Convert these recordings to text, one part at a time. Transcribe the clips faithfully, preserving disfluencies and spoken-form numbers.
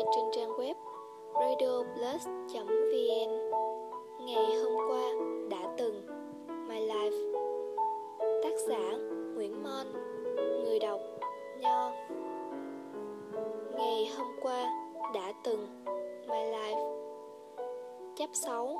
trên trang web radioplus chấm vn. Ngày hôm qua đã từng, My Life. Tác giả Nguyễn Mon. Người đọc Nho. Ngày hôm qua đã từng, My Life. Chap sáu.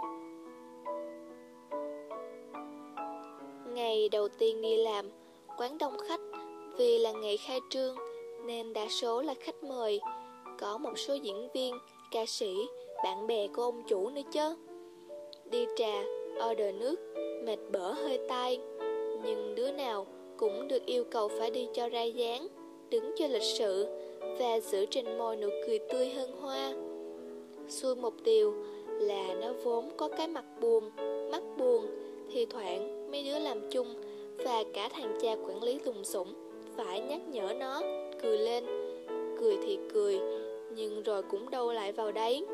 Ngày đầu tiên đi làm, quán đông khách. Vì là ngày khai trương nên đa số là khách mời. Có một số diễn viên, ca sĩ, bạn bè của ông chủ nữa chứ. Đi trà, order nước, mệt bở hơi tai. Nhưng đứa nào cũng được yêu cầu phải đi cho ra dáng, đứng cho lịch sự và giữ trên môi nụ cười tươi hơn hoa. Xui một điều là nó vốn có cái mặt buồn, mắt buồn. Thì thoảng mấy đứa làm chung và cả thằng cha quản lý lùng sủng phải nhắc nhở nó, cười lên. Cười thì cười, nhưng rồi cũng đâu lại vào đấy.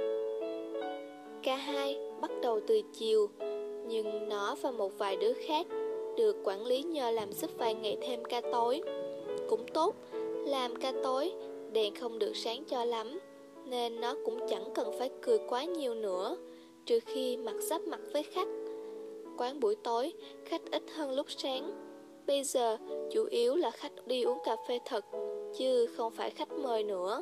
Cả hai bắt đầu từ chiều, nhưng nó và một vài đứa khác được quản lý nhờ làm giúp vài ngày thêm ca tối. Cũng tốt, làm ca tối, đèn không được sáng cho lắm, nên nó cũng chẳng cần phải cười quá nhiều nữa, trừ khi mặt sắp mặt với khách. Quán buổi tối, khách ít hơn lúc sáng. Bây giờ, chủ yếu là khách đi uống cà phê thật, chứ không phải khách mời nữa.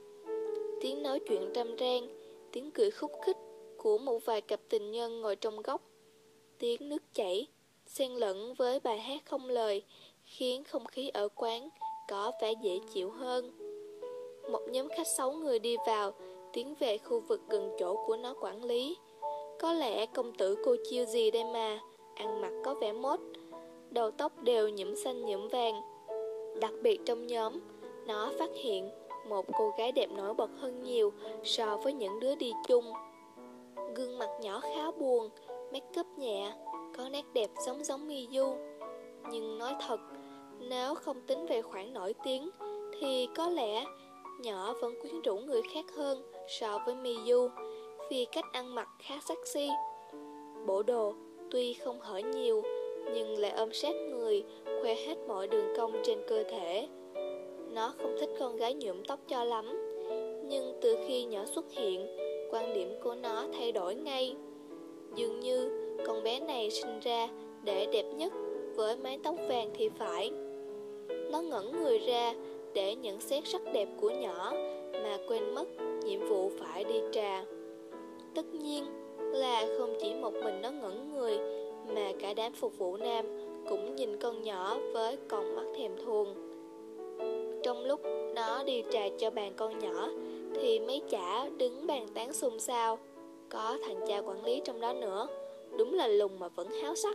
Tiếng nói chuyện râm ran, tiếng cười khúc khích của một vài cặp tình nhân ngồi trong góc, tiếng nước chảy xen lẫn với bài hát không lời, khiến không khí ở quán có vẻ dễ chịu hơn. Một nhóm khách sáu người đi vào, tiến về khu vực gần chỗ của nó quản lý. Có lẽ công tử cô chiêu gì đây mà, ăn mặc có vẻ mốt, đầu tóc đều nhuộm xanh nhuộm vàng. Đặc biệt trong nhóm, nó phát hiện một cô gái đẹp nổi bật hơn nhiều so với những đứa đi chung. Gương mặt nhỏ khá buồn, make up nhẹ, có nét đẹp giống giống Miyu. Nhưng nói thật, nếu không tính về khoản nổi tiếng, thì có lẽ nhỏ vẫn quyến rũ người khác hơn so với Miyu, vì cách ăn mặc khá sexy. Bộ đồ tuy không hở nhiều, nhưng lại ôm sát người, khoe hết mọi đường cong trên cơ thể. Nó không thích con gái nhuộm tóc cho lắm, nhưng từ khi nhỏ xuất hiện, quan điểm của nó thay đổi ngay. Dường như con bé này sinh ra để đẹp nhất với mái tóc vàng thì phải. Nó ngẩn người ra để nhận xét sắc đẹp của nhỏ, mà quên mất nhiệm vụ phải đi trà. Tất nhiên là không chỉ một mình nó ngẩn người, mà cả đám phục vụ nam cũng nhìn con nhỏ với con mắt thèm thuồng. Trong lúc nó đi trà cho bàn con nhỏ, thì mấy chả đứng bàn tán xôn xao. Có thằng cha quản lý trong đó nữa, đúng là lùng mà vẫn háo sắc.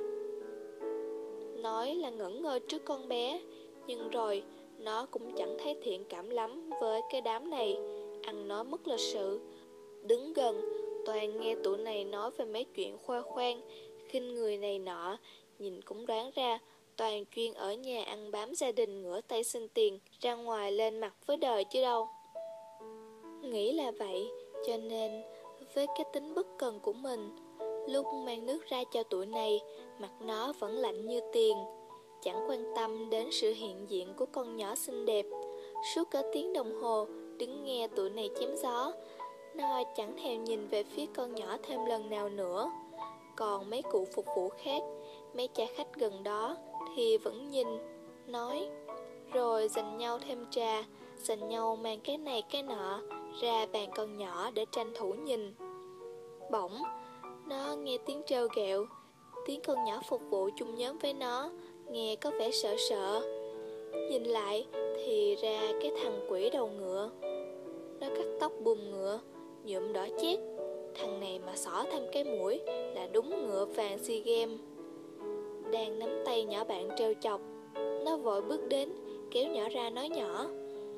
Nói là ngẩn ngơ trước con bé, nhưng rồi nó cũng chẳng thấy thiện cảm lắm với cái đám này, ăn nói mất lịch sự. Đứng gần, toàn nghe tụi này nói về mấy chuyện khoe khoang, khinh người này nọ, nhìn cũng đoán ra toàn chuyên ở nhà ăn bám gia đình, ngửa tay xin tiền, ra ngoài lên mặt với đời chứ đâu. Nghĩ là vậy, cho nên với cái tính bất cần của mình, lúc mang nước ra cho tụi này, mặt nó vẫn lạnh như tiền, chẳng quan tâm đến sự hiện diện của con nhỏ xinh đẹp. Suốt cả tiếng đồng hồ đứng nghe tụi này chém gió, nó chẳng thèm nhìn về phía con nhỏ thêm lần nào nữa. Còn mấy cụ phục vụ khác, mấy cha khách gần đó thì vẫn nhìn, nói, rồi giành nhau thêm trà, giành nhau mang cái này cái nọ ra bàn con nhỏ để tranh thủ nhìn. Bỗng, nó nghe tiếng trêu ghẹo, tiếng con nhỏ phục vụ chung nhóm với nó, nghe có vẻ sợ sợ. Nhìn lại thì ra cái thằng quỷ đầu ngựa. Nó cắt tóc bùm ngựa, nhuộm đỏ chét. Thằng này mà xỏ thêm cái mũi là đúng ngựa vàng SEA Games. Đang nắm tay nhỏ bạn trêu chọc, nó vội bước đến, kéo nhỏ ra nói nhỏ,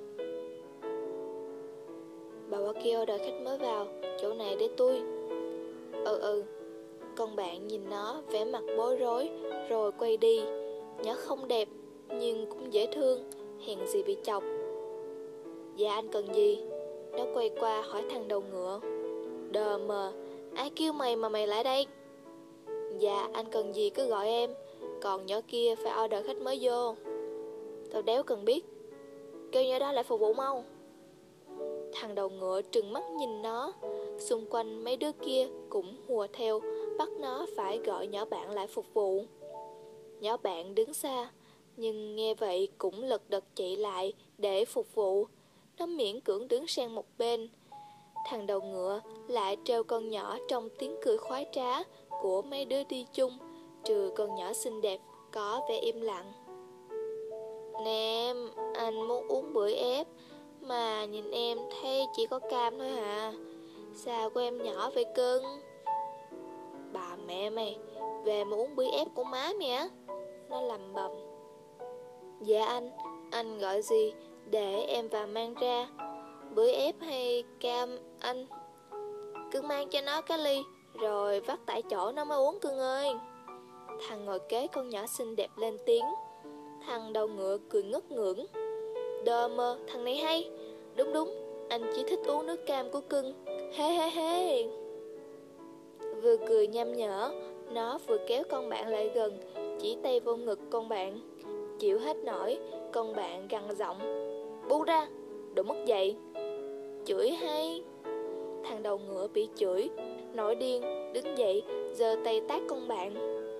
bà qua kia order khách mới vào, chỗ này để tôi. Ừ ừ. Con bạn nhìn nó vẻ mặt bối rối, rồi quay đi. Nhỏ không đẹp, nhưng cũng dễ thương, hèn gì bị chọc. Dạ anh cần gì? Nó quay qua hỏi thằng đầu ngựa. Đờ mờ, ai kêu mày mà mày lại đây? Dạ anh cần gì cứ gọi em, còn nhỏ kia phải order khách mới vô. Tao đéo cần biết, kêu nhỏ đó lại phục vụ mau. Thằng đầu ngựa trừng mắt nhìn nó. Xung quanh mấy đứa kia cũng hùa theo, bắt nó phải gọi nhỏ bạn lại phục vụ. Nhỏ bạn đứng xa, nhưng nghe vậy cũng lật đật chạy lại để phục vụ. Nó miễn cưỡng đứng sang một bên. Thằng đầu ngựa lại trêu con nhỏ trong tiếng cười khoái trá của mấy đứa đi chung, trừ con nhỏ xinh đẹp có vẻ im lặng. Nè em, anh muốn uống bưởi ép, mà nhìn em thấy chỉ có cam thôi hả? Sao của em nhỏ vậy cưng? Bà mẹ mày, về mà uống bưởi ép của má mày á? Nó lầm bầm. Dạ anh, anh gọi gì để em vào mang ra? Bưởi ép hay cam anh? Cưng mang cho nó cái ly, rồi vắt tại chỗ nó mới uống cưng ơi. Thằng ngồi kế con nhỏ xinh đẹp lên tiếng. Thằng đầu ngựa cười ngất ngưỡng. Đờ mơ, thằng này hay. Đúng đúng, anh chỉ thích uống nước cam của cưng. Hê hê hê. Vừa cười nham nhở, nó vừa kéo con bạn lại gần, chỉ tay vô ngực con bạn. Chịu hết nổi, con bạn gằn giọng. Bu ra, đồ mất dậy. Chửi hay. Thằng đầu ngựa bị chửi, nổi điên, đứng dậy, giơ tay tát con bạn.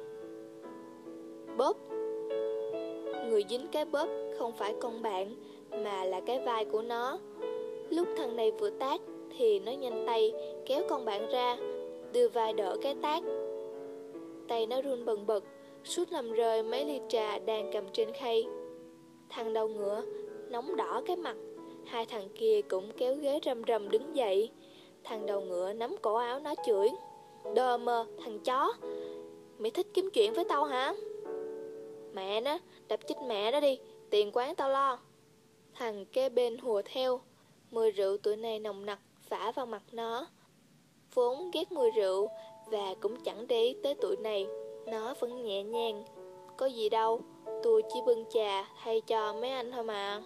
Bóp. Người dính cái bóp không phải con bạn, mà là cái vai của nó. Lúc thằng này vừa tát thì nó nhanh tay kéo con bạn ra, đưa vai đỡ cái tát. Tay nó run bần bật, suýt làm rơi mấy ly trà đang cầm trên khay. Thằng đầu ngựa nóng đỏ cái mặt. Hai thằng kia cũng kéo ghế rầm rầm đứng dậy. Thằng đầu ngựa nắm cổ áo nó chửi. Đờ mờ, thằng chó, mày thích kiếm chuyện với tao hả? Mẹ nó, đập chết mẹ nó đi, tiền quán tao lo. Thằng kế bên hùa theo. Mùi rượu tụi này nồng nặc phả vào mặt nó. Vốn ghét mùi rượu và cũng chẳng để ý tới tụi này, nó vẫn nhẹ nhàng. Có gì đâu, tôi chỉ bưng trà thay cho mấy anh thôi mà.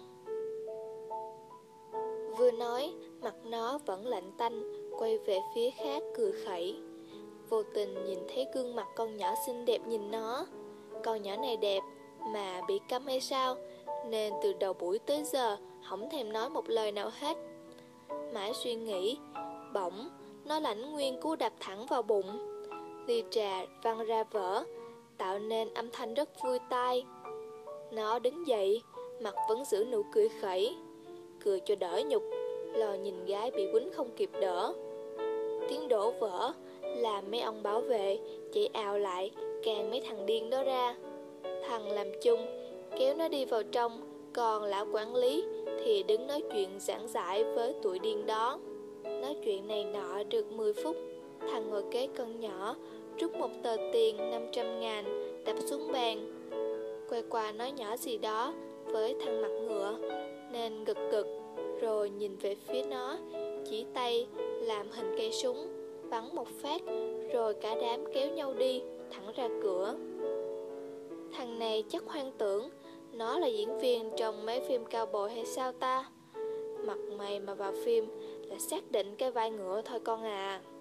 Vừa nói, mặt nó vẫn lạnh tanh, quay về phía khác cười khẩy. Vô tình nhìn thấy gương mặt con nhỏ xinh đẹp nhìn nó. Con nhỏ này đẹp, mà bị câm hay sao, nên từ đầu buổi tới giờ không thèm nói một lời nào hết. Mãi suy nghĩ, bỗng nó lãnh nguyên cú đập thẳng vào bụng. Ly trà văng ra vỡ, tạo nên âm thanh rất vui tai. Nó đứng dậy, mặt vẫn giữ nụ cười khẩy. Cười cho đỡ nhục, lo nhìn gái bị quýnh không kịp đỡ. Tiếng đổ vỡ làm mấy ông bảo vệ chạy ào lại, càng mấy thằng điên đó ra. Thằng làm chung kéo nó đi vào trong, còn lão quản lý thì đứng nói chuyện giảng giải với tụi điên đó. Nói chuyện này nọ được mười phút. Thằng ngồi kế con nhỏ rút một tờ tiền năm trăm ngàn đập xuống bàn, quay qua nói nhỏ gì đó với thằng mặt ngựa, nên gật gật rồi nhìn về phía nó, chỉ tay làm hình cây súng, bắn một phát, rồi cả đám kéo nhau đi thẳng ra cửa. Thằng này chắc hoang tưởng nó là diễn viên trong mấy phim cao bồi hay sao ta. Mặt mày mà vào phim là xác định cái vai ngựa thôi con à.